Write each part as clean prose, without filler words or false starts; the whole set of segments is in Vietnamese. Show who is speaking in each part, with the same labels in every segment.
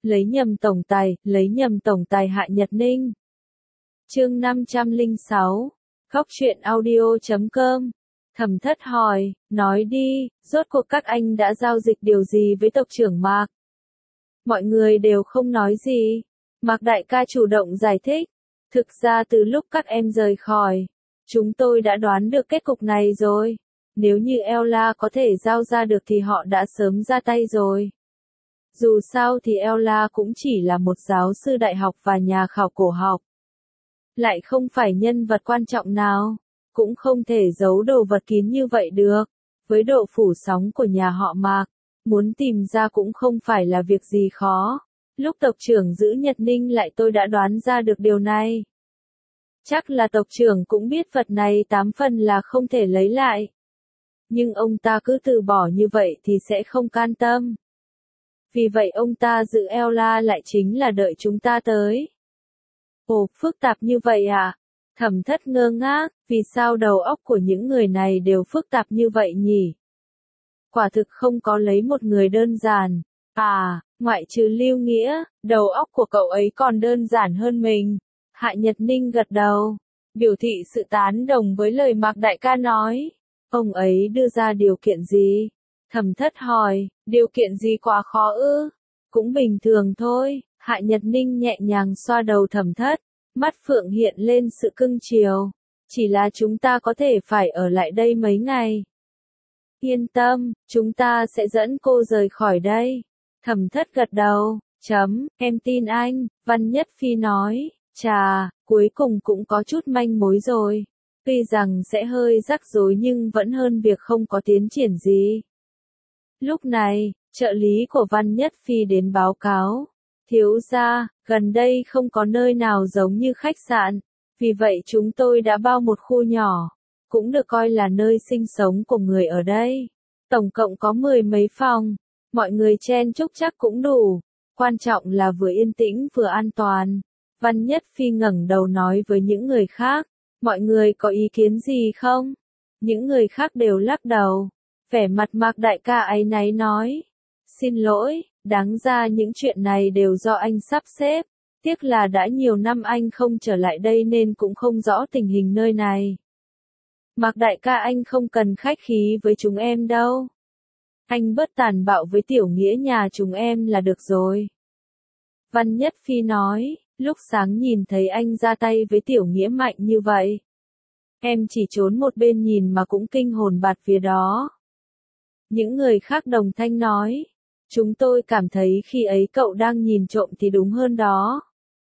Speaker 1: lấy nhầm tổng tài Hạ Nhật Ninh. Chương 506, Góc truyện audio.com. Thẩm Thất hỏi, nói đi, rốt cuộc các anh đã giao dịch điều gì với tộc trưởng Mạc? Mọi người đều không nói gì. Mạc đại ca chủ động giải thích. Thực ra từ lúc các em rời khỏi, chúng tôi đã đoán được kết cục này rồi. Nếu như Ella có thể giao ra được thì họ đã sớm ra tay rồi. Dù sao thì Ella cũng chỉ là một giáo sư đại học và nhà khảo cổ học. Lại không phải nhân vật quan trọng nào. Cũng không thể giấu đồ vật kín như vậy được. Với độ phủ sóng của nhà họ Mạc, muốn tìm ra cũng không phải là việc gì khó. Lúc tộc trưởng giữ Nhật Ninh lại tôi đã đoán ra được điều này. Chắc là tộc trưởng cũng biết vật này 8 phần là không thể lấy lại. Nhưng ông ta cứ từ bỏ như vậy thì sẽ không can tâm. Vì vậy ông ta giữ Ella lại chính là đợi chúng ta tới. Ồ, phức tạp như vậy à? Thẩm Thất ngơ ngác, vì sao đầu óc của những người này đều phức tạp như vậy nhỉ? Quả thực không có lấy một người đơn giản. À, ngoại trừ Lưu Nghĩa, đầu óc của cậu ấy còn đơn giản hơn mình. Hạ Nhật Ninh gật đầu, biểu thị sự tán đồng với lời Mạc đại ca nói. Ông ấy đưa ra điều kiện gì? Thẩm Thất hỏi, điều kiện gì quá khó ư? Cũng bình thường thôi. Hạ Nhật Ninh nhẹ nhàng xoa đầu Thẩm Thất, mắt phượng hiện lên sự cưng chiều. Chỉ là chúng ta có thể phải ở lại đây mấy ngày. Yên tâm, chúng ta sẽ dẫn cô rời khỏi đây. Thẩm Thất gật đầu, em tin anh, Văn Nhất Phi nói, chà, cuối cùng cũng có chút manh mối rồi. Tuy rằng sẽ hơi rắc rối nhưng vẫn hơn việc không có tiến triển gì. Lúc này, trợ lý của Văn Nhất Phi đến báo cáo. Thiếu gia, gần đây không có nơi nào giống như khách sạn, vì vậy chúng tôi đã bao một khu nhỏ, cũng được coi là nơi sinh sống của người ở đây. Tổng cộng có 10 mấy phòng, mọi người chen chúc chắc cũng đủ, quan trọng là vừa yên tĩnh vừa an toàn. Văn Nhất Phi ngẩng đầu nói với những người khác, mọi người có ý kiến gì không? Những người khác đều lắc đầu, vẻ mặt Mạc đại ca áy náy nói, xin lỗi. Đáng ra những chuyện này đều do anh sắp xếp, tiếc là đã nhiều năm anh không trở lại đây nên cũng không rõ tình hình nơi này. Mạc đại ca anh không cần khách khí với chúng em đâu. Anh bớt tàn bạo với tiểu nghĩa nhà chúng em là được rồi. Văn Nhất Phi nói, lúc sáng nhìn thấy anh ra tay với tiểu nghĩa mạnh như vậy. Em chỉ trốn một bên nhìn mà cũng kinh hồn bạt vía đó. Những người khác đồng thanh nói. Chúng tôi cảm thấy khi ấy cậu đang nhìn trộm thì đúng hơn đó.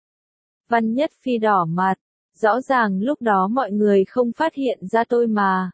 Speaker 1: Văn Nhất Phi đỏ mặt, rõ ràng lúc đó mọi người không phát hiện ra tôi mà.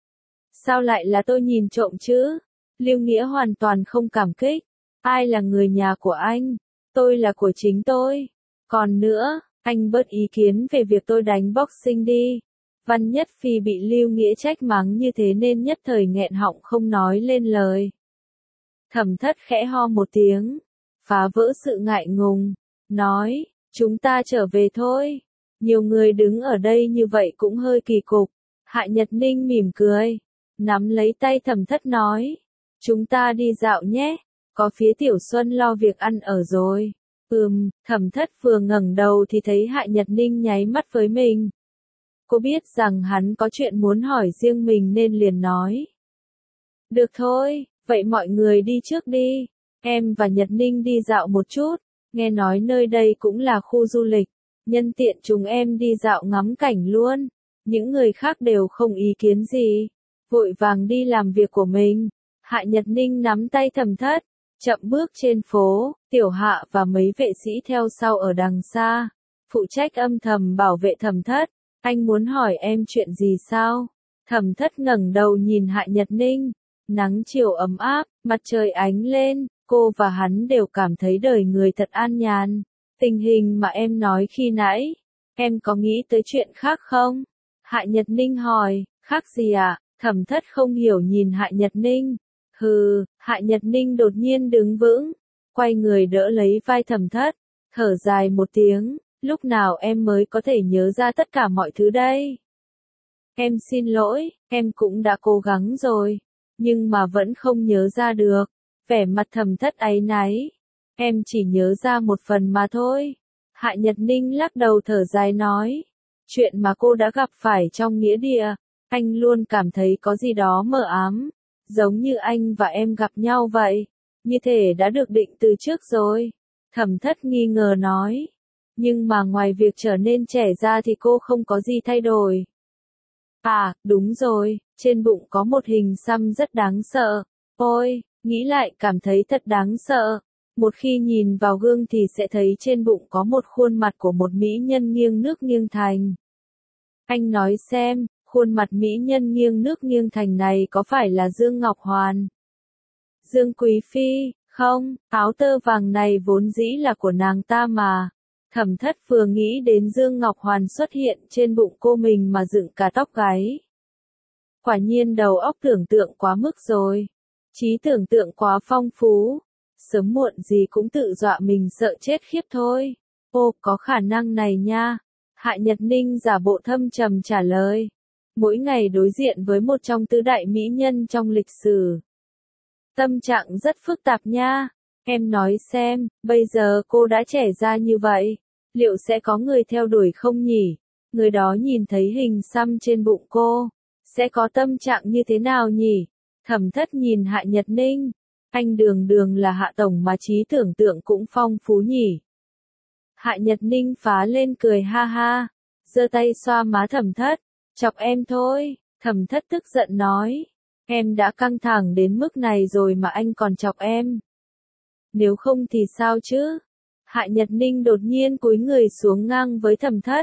Speaker 1: Sao lại là tôi nhìn trộm chứ? Lưu Nghĩa hoàn toàn không cảm kích. Ai là người nhà của anh? Tôi là của chính tôi. Còn nữa, anh bớt ý kiến về việc tôi đánh boxing đi. Văn Nhất Phi bị Lưu Nghĩa trách mắng như thế nên nhất thời nghẹn họng không nói lên lời. Thẩm Thất khẽ ho một tiếng, phá vỡ sự ngại ngùng, nói, chúng ta trở về thôi. Nhiều người đứng ở đây như vậy cũng hơi kỳ cục. Hạ Nhật Ninh mỉm cười, nắm lấy tay Thẩm Thất nói, chúng ta đi dạo nhé, có phía Tiểu Xuân lo việc ăn ở rồi. Thẩm Thất vừa ngẩng đầu thì thấy Hạ Nhật Ninh nháy mắt với mình. Cô biết rằng hắn có chuyện muốn hỏi riêng mình nên liền nói. Được thôi. Vậy mọi người đi trước đi, em và Nhật Ninh đi dạo một chút, nghe nói nơi đây cũng là khu du lịch, nhân tiện chúng em đi dạo ngắm cảnh luôn. Những người khác đều không ý kiến gì, vội vàng đi làm việc của mình. Hạ Nhật Ninh nắm tay Thẩm Thất, chậm bước trên phố, Tiểu Hạ và mấy vệ sĩ theo sau ở đằng xa, phụ trách âm thầm bảo vệ Thẩm Thất. Anh muốn hỏi em chuyện gì sao? Thẩm Thất ngẩng đầu nhìn Hạ Nhật Ninh. Nắng chiều ấm áp, mặt trời ánh lên, cô và hắn đều cảm thấy đời người thật an nhàn. Tình hình mà em nói khi nãy, em có nghĩ tới chuyện khác không? Hạ Nhật Ninh hỏi, khác gì ạ? Thẩm Thất không hiểu nhìn Hạ Nhật Ninh. Hạ Nhật Ninh đột nhiên đứng vững, quay người đỡ lấy vai Thẩm Thất, thở dài một tiếng, lúc nào em mới có thể nhớ ra tất cả mọi thứ đây? Em xin lỗi, em cũng đã cố gắng rồi. Nhưng mà vẫn không nhớ ra được. Vẻ mặt Thẩm Thất áy náy. Em chỉ nhớ ra một phần mà thôi. Hạ Nhật Ninh lắc đầu thở dài nói. Chuyện mà cô đã gặp phải trong nghĩa địa, anh luôn cảm thấy có gì đó mờ ám. Giống như anh và em gặp nhau vậy. Như thể đã được định từ trước rồi. Thẩm Thất nghi ngờ nói. Nhưng mà ngoài việc trở nên trẻ ra thì cô không có gì thay đổi. À, đúng rồi, trên bụng có một hình xăm rất đáng sợ. Ôi, nghĩ lại cảm thấy thật đáng sợ. Một khi nhìn vào gương thì sẽ thấy trên bụng có một khuôn mặt của một mỹ nhân nghiêng nước nghiêng thành. Anh nói xem, khuôn mặt mỹ nhân nghiêng nước nghiêng thành này có phải là Dương Ngọc Hoàn? Dương Quý Phi, không, áo tơ vàng này vốn dĩ là của nàng ta mà. Thẩm Thất vừa nghĩ đến Dương Ngọc Hoàn xuất hiện trên bụng cô mình mà dựng cả tóc gáy. Quả nhiên đầu óc tưởng tượng quá mức rồi. Trí tưởng tượng quá phong phú. Sớm muộn gì cũng tự dọa mình sợ chết khiếp thôi. Ô, có khả năng này nha. Hạ Nhật Ninh giả bộ thâm trầm trả lời. Mỗi ngày đối diện với một trong tứ đại mỹ nhân trong lịch sử. Tâm trạng rất phức tạp nha. Em nói xem, bây giờ cô đã trẻ ra như vậy, liệu sẽ có người theo đuổi không nhỉ? Người đó nhìn thấy hình xăm trên bụng cô, sẽ có tâm trạng như thế nào nhỉ? Thẩm Thất nhìn Hạ Nhật Ninh, anh đường đường là Hạ Tổng mà trí tưởng tượng cũng phong phú nhỉ? Hạ Nhật Ninh phá lên cười ha ha, giơ tay xoa má Thẩm Thất, chọc em thôi. Thẩm Thất tức giận nói, em đã căng thẳng đến mức này rồi mà anh còn chọc em. Nếu không thì sao chứ? Hạ Nhật Ninh đột nhiên cúi người xuống ngang với Thẩm Thất.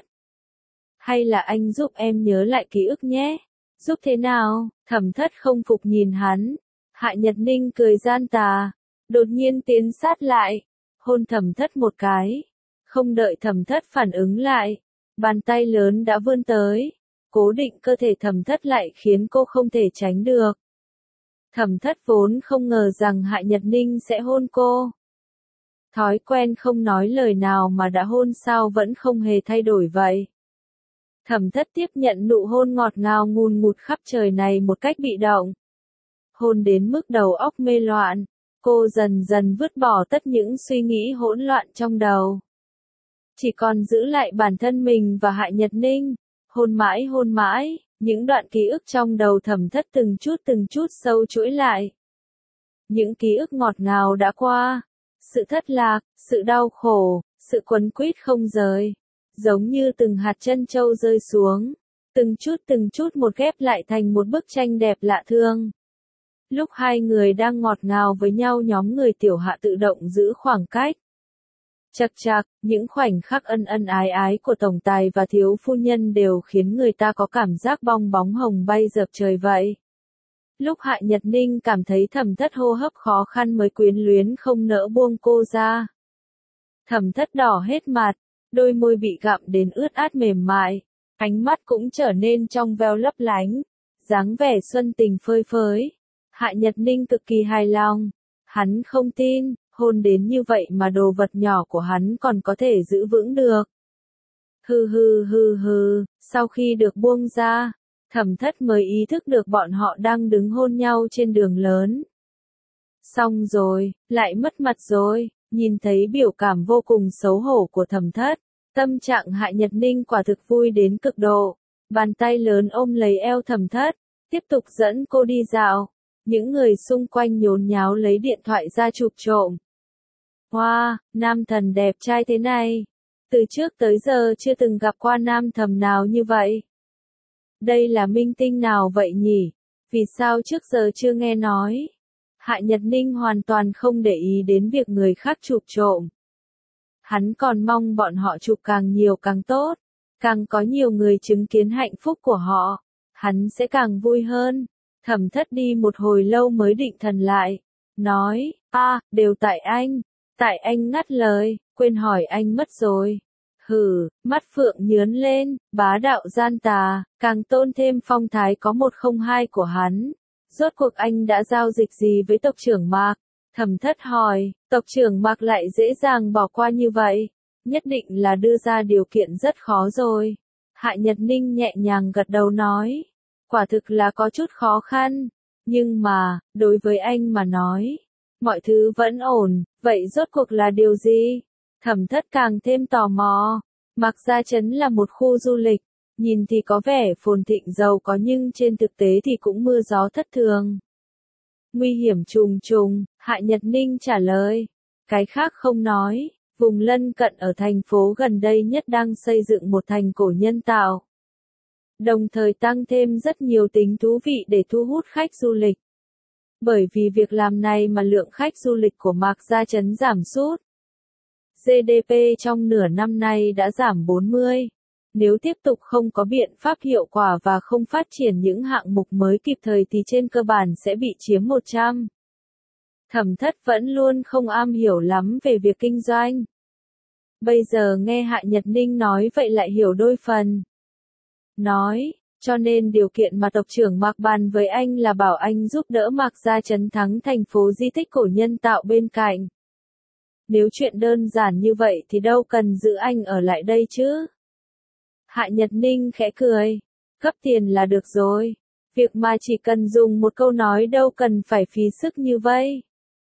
Speaker 1: Hay là anh giúp em nhớ lại ký ức nhé? Giúp thế nào? Thẩm Thất không phục nhìn hắn. Hạ Nhật Ninh cười gian tà, đột nhiên tiến sát lại, hôn Thẩm Thất một cái. Không đợi Thẩm Thất phản ứng lại, bàn tay lớn đã vươn tới, cố định cơ thể Thẩm Thất lại khiến cô không thể tránh được. Thẩm Thất vốn không ngờ rằng Hạ Nhật Ninh sẽ hôn cô. Thói quen không nói lời nào mà đã hôn sao vẫn không hề thay đổi vậy. Thẩm Thất tiếp nhận nụ hôn ngọt ngào ngùn ngụt khắp trời này một cách bị động. Hôn đến mức đầu óc mê loạn, cô dần dần vứt bỏ tất những suy nghĩ hỗn loạn trong đầu. Chỉ còn giữ lại bản thân mình và Hạ Nhật Ninh, hôn mãi, những đoạn ký ức trong đầu Thẩm Thất từng chút sâu chuỗi lại. Những ký ức ngọt ngào đã qua, sự thất lạc, sự đau khổ, sự quấn quýt không rời, giống như từng hạt trân châu rơi xuống, từng chút một ghép lại thành một bức tranh đẹp lạ thương. Lúc hai người đang ngọt ngào với nhau, nhóm người Tiểu Hạ tự động giữ khoảng cách. Chậc chạc, những khoảnh khắc ân ân ái ái của tổng tài và thiếu phu nhân đều khiến người ta có cảm giác bong bóng hồng bay dợp trời vậy. Lúc Hạ Nhật Ninh cảm thấy Thẩm Thất hô hấp khó khăn mới quyến luyến không nỡ buông cô ra. Thẩm Thất đỏ hết mặt, đôi môi bị gặm đến ướt át mềm mại, ánh mắt cũng trở nên trong veo lấp lánh, dáng vẻ xuân tình phơi phới. Hạ Nhật Ninh cực kỳ hài lòng, hắn không tin, hôn đến như vậy mà đồ vật nhỏ của hắn còn có thể giữ vững được. Hừ, sau khi được buông ra, Thẩm Thất mới ý thức được bọn họ đang đứng hôn nhau trên đường lớn. Xong rồi, lại mất mặt rồi, nhìn thấy biểu cảm vô cùng xấu hổ của Thẩm Thất, tâm trạng Hạ Nhật Ninh quả thực vui đến cực độ, bàn tay lớn ôm lấy eo Thẩm Thất, tiếp tục dẫn cô đi dạo. Những người xung quanh nhốn nháo lấy điện thoại ra chụp trộm. Wow, nam thần đẹp trai thế này. Từ trước tới giờ chưa từng gặp qua nam thần nào như vậy. Đây là minh tinh nào vậy nhỉ? Vì sao trước giờ chưa nghe nói? Hạ Nhật Ninh hoàn toàn không để ý đến việc người khác chụp trộm. Hắn còn mong bọn họ chụp càng nhiều càng tốt. Càng có nhiều người chứng kiến hạnh phúc của họ, hắn sẽ càng vui hơn. Thẩm Thất đi một hồi lâu mới định thần lại, nói, đều tại anh ngắt lời, quên hỏi anh mất rồi. Hừ, mắt phượng nhướn lên, bá đạo gian tà, càng tôn thêm phong thái có 102 của hắn. Rốt cuộc anh đã giao dịch gì với tộc trưởng Mạc? Thẩm Thất hỏi, tộc trưởng Mạc lại dễ dàng bỏ qua như vậy, nhất định là đưa ra điều kiện rất khó rồi. Hạ Nhật Ninh nhẹ nhàng gật đầu nói. Quả thực là có chút khó khăn, nhưng mà, đối với anh mà nói, Mọi thứ vẫn ổn, vậy rốt cuộc là điều gì? Thẩm Thất càng thêm tò mò. Mạc Gia Trấn là một khu du lịch, nhìn thì có vẻ phồn thịnh giàu có nhưng trên thực tế thì cũng mưa gió thất thường. Nguy hiểm trùng trùng, Hạ Nhật Ninh trả lời. Cái khác không nói, vùng lân cận ở thành phố gần đây nhất đang xây dựng một thành cổ nhân tạo. Đồng thời tăng thêm rất nhiều tính thú vị để thu hút khách du lịch. Bởi vì việc làm này mà lượng khách du lịch của Mạc Gia Trấn giảm sút. GDP trong nửa năm nay đã giảm 40. Nếu tiếp tục không có biện pháp hiệu quả và không phát triển những hạng mục mới kịp thời thì trên cơ bản sẽ bị chiếm 100. Thẩm Thất vẫn luôn không am hiểu lắm về việc kinh doanh. Bây giờ nghe Hạ Nhật Ninh nói vậy lại hiểu đôi phần. Nói, cho nên điều kiện mà tộc trưởng Mạc bàn với anh là bảo anh giúp đỡ Mạc Gia Trấn thắng thành phố di tích cổ nhân tạo bên cạnh. Nếu chuyện đơn giản như vậy thì đâu cần giữ anh ở lại đây chứ. Hạ Nhật Ninh khẽ cười. Cấp tiền là được rồi. Việc mà chỉ cần dùng một câu nói đâu cần phải phí sức như vậy.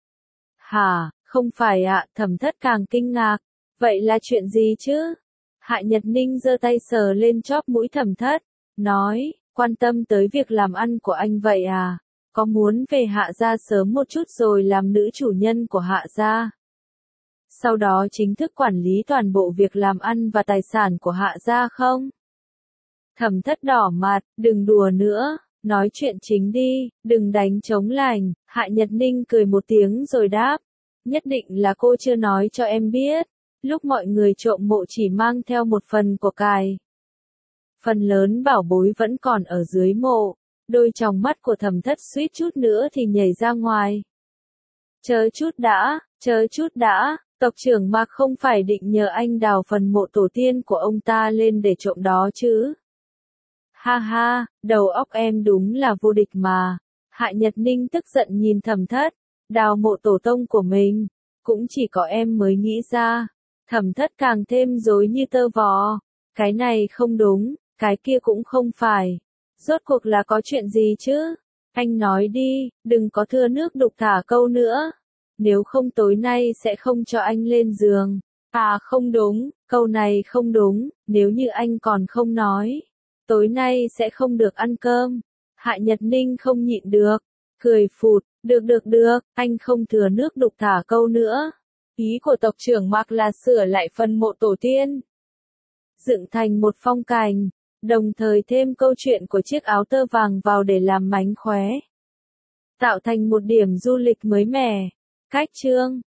Speaker 1: Hả, không phải ạ, Thẩm Thất càng kinh ngạc. Vậy là chuyện gì chứ? Hạ Nhật Ninh giơ tay sờ lên chóp mũi Thẩm Thất. Nói, quan tâm tới việc làm ăn của anh vậy à? Có muốn về Hạ gia sớm một chút rồi làm nữ chủ nhân của Hạ gia? Sau đó chính thức quản lý toàn bộ việc làm ăn và tài sản của Hạ gia không? Thẩm Thất đỏ mặt, đừng đùa nữa, nói chuyện chính đi, đừng đánh trống lành. Hạ Nhật Ninh cười một tiếng rồi đáp, nhất định là cô chưa nói cho em biết, lúc mọi người trộm mộ chỉ mang theo một phần của cải. Phần lớn bảo bối vẫn còn ở dưới mộ, đôi tròng mắt của Thẩm Thất suýt chút nữa thì nhảy ra ngoài. Chờ chút đã. Tộc trưởng Mạc không phải định nhờ anh đào phần mộ tổ tiên của ông ta lên để trộm đó chứ? Ha ha, đầu óc em đúng là vô địch mà. Hạ Nhật Ninh tức giận nhìn Thẩm Thất, đào mộ tổ tông của mình, cũng chỉ có em mới nghĩ ra. Thẩm Thất càng thêm rối như tơ vò. Cái này không đúng, cái kia cũng không phải. Rốt cuộc là có chuyện gì chứ? Anh nói đi, đừng có thưa nước đục thả câu nữa. Nếu không tối nay sẽ không cho anh lên giường. À không đúng, câu này không đúng, nếu như anh còn không nói. Tối nay sẽ không được ăn cơm. Hạ Nhật Ninh không nhịn được. Cười phụt, được, anh không thừa nước đục thả câu nữa. Ý của tộc trưởng Mạc là sửa lại phần mộ tổ tiên. Dựng thành một phong cảnh, đồng thời thêm câu chuyện của chiếc áo tơ vàng vào để làm mánh khóe. Tạo thành một điểm du lịch mới mẻ. Cách chương